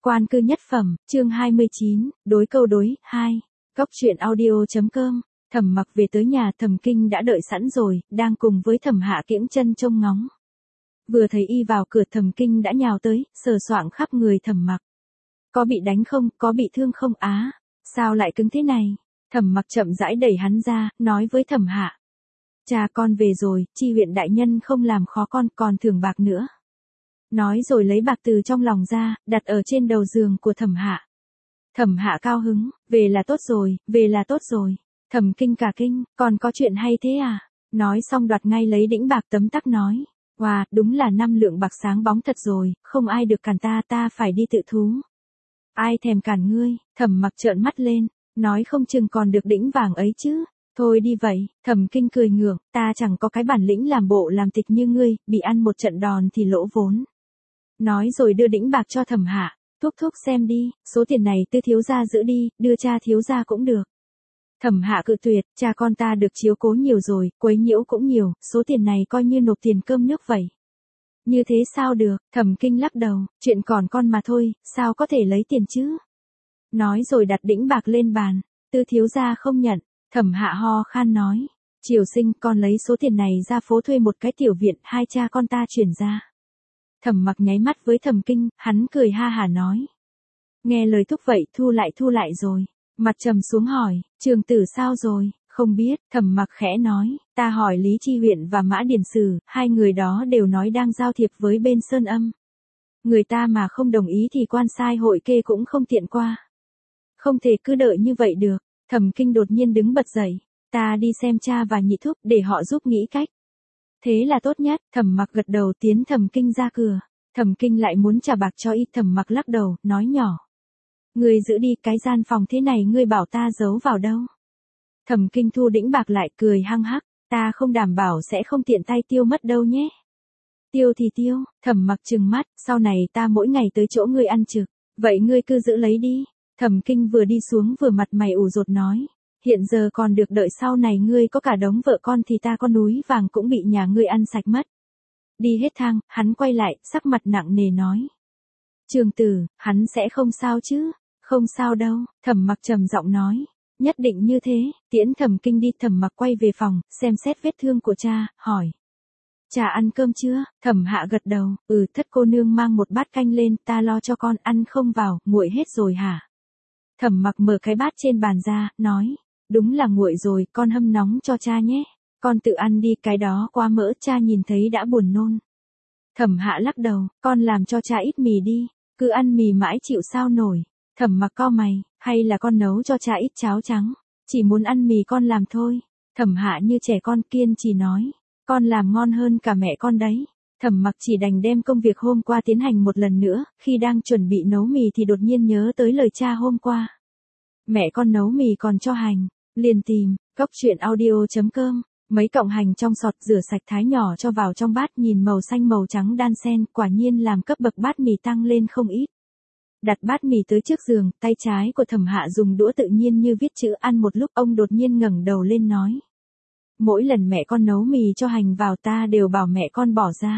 Quan cư nhất phẩm, chương 29, đối câu đối, 2. Góc truyện audio.com. Thẩm Mặc về tới nhà, Thẩm Kinh đã đợi sẵn rồi, đang cùng với Thẩm Hạ kiễng chân trông ngóng. Vừa thấy y vào cửa, Thẩm Kinh đã nhào tới, sờ soạng khắp người Thẩm Mặc. Có bị đánh không, có bị thương không á? Sao lại cứng thế này? Thẩm Mặc chậm rãi đẩy hắn ra, nói với Thẩm Hạ. Cha con về rồi, chi huyện đại nhân không làm khó con, còn thưởng bạc nữa. Nói rồi lấy bạc từ trong lòng ra, đặt ở trên đầu giường của Thẩm Hạ. Thẩm Hạ cao hứng, về là tốt rồi, về là tốt rồi. Thẩm Kinh cả kinh, còn có chuyện hay thế à? Nói xong đoạt ngay lấy đĩnh bạc tấm tắc nói. Wow, đúng là 5 lượng bạc sáng bóng thật rồi, không ai được cản ta phải đi tự thú. Ai thèm cản ngươi? Thẩm Mặc trợn mắt lên, nói không chừng còn được đĩnh vàng ấy chứ. Thôi đi vậy, Thẩm Kinh cười ngượng, ta chẳng có cái bản lĩnh làm bộ làm tịch như ngươi, bị ăn một trận đòn thì lỗ vốn. Nói rồi đưa đĩnh bạc cho Thẩm Hạ, thúc xem đi, số tiền này Tư thiếu gia giữ đi, đưa cha thiếu gia cũng được. Thẩm Hạ cự tuyệt, cha con ta được chiếu cố nhiều rồi, quấy nhiễu cũng nhiều, số tiền này coi như nộp tiền cơm nước vậy. Như thế sao được? Thẩm Kinh lắc đầu, chuyện còn con mà thôi, sao có thể lấy tiền chứ? Nói rồi đặt đĩnh bạc lên bàn, Tư thiếu gia không nhận. Thẩm Hạ ho khan nói, Triều Sinh, con lấy số tiền này ra phố thuê một cái tiểu viện, hai cha con ta chuyển ra. Thẩm Mặc nháy mắt với Thẩm Kinh, hắn cười ha hả nói. Nghe lời thúc vậy, thu lại rồi. Mặt trầm xuống hỏi, Trường tử sao rồi? Không biết. Thẩm Mặc khẽ nói, ta hỏi Lý Chi huyện và Mã Điền Sử, hai người đó đều nói đang giao thiệp với bên Sơn Âm. Người ta mà không đồng ý thì quan sai hội kê cũng không tiện qua. Không thể cứ đợi như vậy được. Thẩm Kinh đột nhiên đứng bật dậy, ta đi xem cha và nhị thúc để họ giúp nghĩ cách. Thế là tốt nhất. Thẩm Mặc gật đầu tiến Thẩm Kinh ra cửa. Thẩm Kinh lại muốn trả bạc cho y. Thẩm Mặc lắc đầu, nói nhỏ. Ngươi giữ đi, cái gian phòng thế này ngươi bảo ta giấu vào đâu? Thẩm Kinh thu đĩnh bạc lại, cười hăng hắc, ta không đảm bảo sẽ không tiện tay tiêu mất đâu nhé. Tiêu thì tiêu. Thẩm Mặc trừng mắt, sau này ta mỗi ngày tới chỗ ngươi ăn trực, vậy ngươi cứ giữ lấy đi. Thẩm Kinh vừa đi xuống vừa mặt mày ủ rột nói, hiện giờ còn được đợi sau này ngươi có cả đống vợ con thì ta có núi vàng cũng bị nhà ngươi ăn sạch mất. Đi hết thang, hắn quay lại, sắc mặt nặng nề nói. Trường tử, hắn sẽ không sao chứ? Không sao đâu. Thẩm Mặc trầm giọng nói, nhất định như thế. Tiễn Thẩm Kinh đi. Thẩm Mặc quay về phòng, xem xét vết thương của cha, hỏi. Cha ăn cơm chưa? Thẩm Hạ gật đầu, thất cô nương mang một bát canh lên, ta lo cho con. Ăn không vào, nguội hết rồi hả? Thẩm Mặc mở cái bát trên bàn ra, nói, đúng là nguội rồi, con hâm nóng cho cha nhé. Con tự ăn đi, cái đó quá mỡ, cha nhìn thấy đã buồn nôn. Thẩm Hạ lắc đầu, con làm cho cha ít mì đi, cứ ăn mì mãi chịu sao nổi. Thẩm Mặc cau mày, hay là con nấu cho cha ít cháo trắng, chỉ muốn ăn mì con làm thôi. Thẩm Hạ như trẻ con kiên trì nói, con làm ngon hơn cả mẹ con đấy. Thẩm Mặc chỉ đành đem công việc hôm qua tiến hành một lần nữa, khi đang chuẩn bị nấu mì thì đột nhiên nhớ tới lời cha hôm qua. Mẹ con nấu mì còn cho hành, liền tìm, góc truyện audio.com, mấy cọng hành trong sọt rửa sạch thái nhỏ cho vào trong bát, nhìn màu xanh màu trắng đan xen, quả nhiên làm cấp bậc bát mì tăng lên không ít. Đặt bát mì tới trước giường, tay trái của Thẩm Hạ dùng đũa tự nhiên như viết chữ ăn một lúc, ông đột nhiên ngẩng đầu lên nói. Mỗi lần mẹ con nấu mì cho hành vào ta đều bảo mẹ con bỏ ra.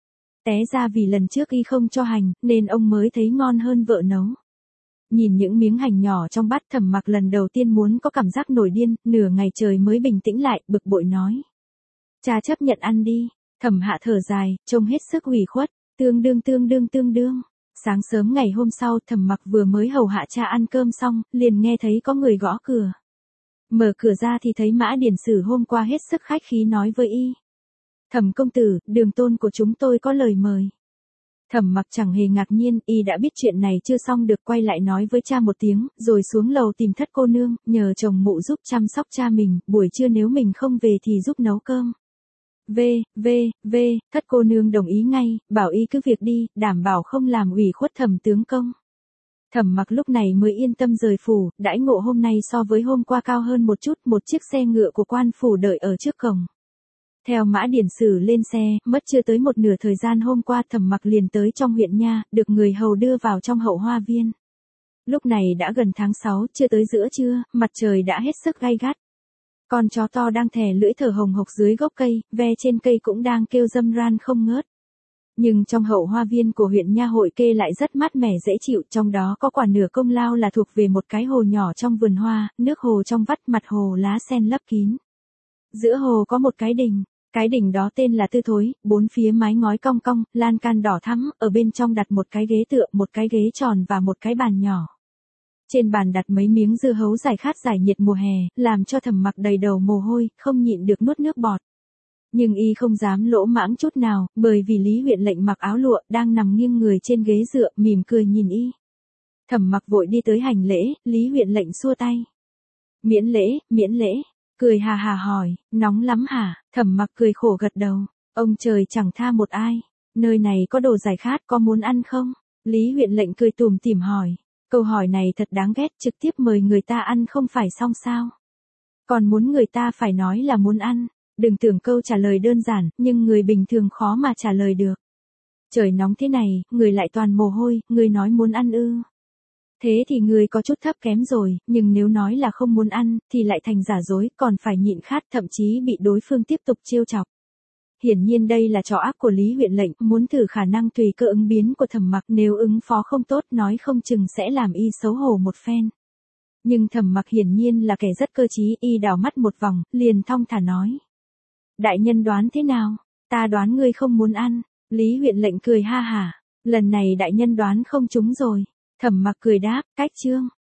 Té ra vì lần trước y không cho hành, nên ông mới thấy ngon hơn vợ nấu. Nhìn những miếng hành nhỏ trong bát, Thẩm Mặc lần đầu tiên muốn có cảm giác nổi điên, nửa ngày trời mới bình tĩnh lại, bực bội nói. Cha chấp nhận ăn đi. Thẩm Hạ thở dài, trông hết sức ủy khuất, tương đương. Sáng sớm ngày hôm sau, Thẩm Mặc vừa mới hầu hạ cha ăn cơm xong, liền nghe thấy có người gõ cửa. Mở cửa ra thì thấy Mã Điền Sử hôm qua hết sức khách khí nói với y. Thẩm công tử, Đường tôn của chúng tôi có lời mời. Thẩm Mặc chẳng hề ngạc nhiên, y đã biết chuyện này chưa xong được, quay lại nói với cha một tiếng, rồi xuống lầu tìm thất cô nương, nhờ chồng mụ giúp chăm sóc cha mình, buổi trưa nếu mình không về thì giúp nấu cơm. Thất cô nương đồng ý ngay, bảo y cứ việc đi, đảm bảo không làm ủy khuất Thẩm tướng công. Thẩm Mặc lúc này mới yên tâm rời phủ, đãi ngộ hôm nay so với hôm qua cao hơn một chút, một chiếc xe ngựa của quan phủ đợi ở trước cổng. Theo Mã Điền Sử lên xe, mất chưa tới một nửa thời gian hôm qua Thẩm Mặc liền tới trong huyện nha, được người hầu đưa vào trong hậu hoa viên. Lúc này đã gần tháng 6, chưa tới giữa trưa, mặt trời đã hết sức gay gắt. Con chó to đang thè lưỡi thở hồng hộc dưới gốc cây, ve trên cây cũng đang kêu râm ran không ngớt. Nhưng trong hậu hoa viên của huyện Nha Hội Kê lại rất mát mẻ dễ chịu, trong đó có quả nửa công lao là thuộc về một cái hồ nhỏ trong vườn hoa, nước hồ trong vắt, mặt hồ lá sen lấp kín. Giữa hồ có một cái đình đó tên là Tư Thối, bốn phía mái ngói cong cong, lan can đỏ thắm, ở bên trong đặt một cái ghế tựa, một cái ghế tròn và một cái bàn nhỏ. Trên bàn đặt mấy miếng dưa hấu giải khát giải nhiệt mùa hè, làm cho Thẩm Mặc đầy đầu mồ hôi, không nhịn được nuốt nước bọt. Nhưng y không dám lỗ mãng chút nào, bởi vì Lý Huyện Lệnh mặc áo lụa, đang nằm nghiêng người trên ghế dựa, mỉm cười nhìn y. Thẩm Mặc vội đi tới hành lễ, Lý Huyện Lệnh xua tay. Miễn lễ, miễn lễ. Cười hà hà hỏi, nóng lắm hả? Thẩm Mặc cười khổ gật đầu. Ông trời chẳng tha một ai. Nơi này có đồ giải khát, có muốn ăn không? Lý Huyện Lệnh cười tủm tỉm hỏi. Câu hỏi này thật đáng ghét, trực tiếp mời người ta ăn không phải xong sao? Còn muốn người ta phải nói là muốn ăn. Đừng tưởng câu trả lời đơn giản, nhưng người bình thường khó mà trả lời được. Trời nóng thế này, người lại toàn mồ hôi, người nói muốn ăn ư? Thế thì người có chút thấp kém rồi, nhưng nếu nói là không muốn ăn, thì lại thành giả dối, còn phải nhịn khát, thậm chí bị đối phương tiếp tục trêu chọc. Hiển nhiên đây là trò ác của Lý Huyện Lệnh, muốn thử khả năng tùy cơ ứng biến của Thẩm Mặc, nếu ứng phó không tốt nói không chừng sẽ làm y xấu hổ một phen. Nhưng Thẩm Mặc hiển nhiên là kẻ rất cơ trí, y đảo mắt một vòng, liền thong thả nói. Đại nhân đoán thế nào? Ta đoán ngươi không muốn ăn. Lý Huyện Lệnh cười ha hả. Lần này đại nhân đoán không trúng rồi. Thẩm Mặc cười đáp, cách chương.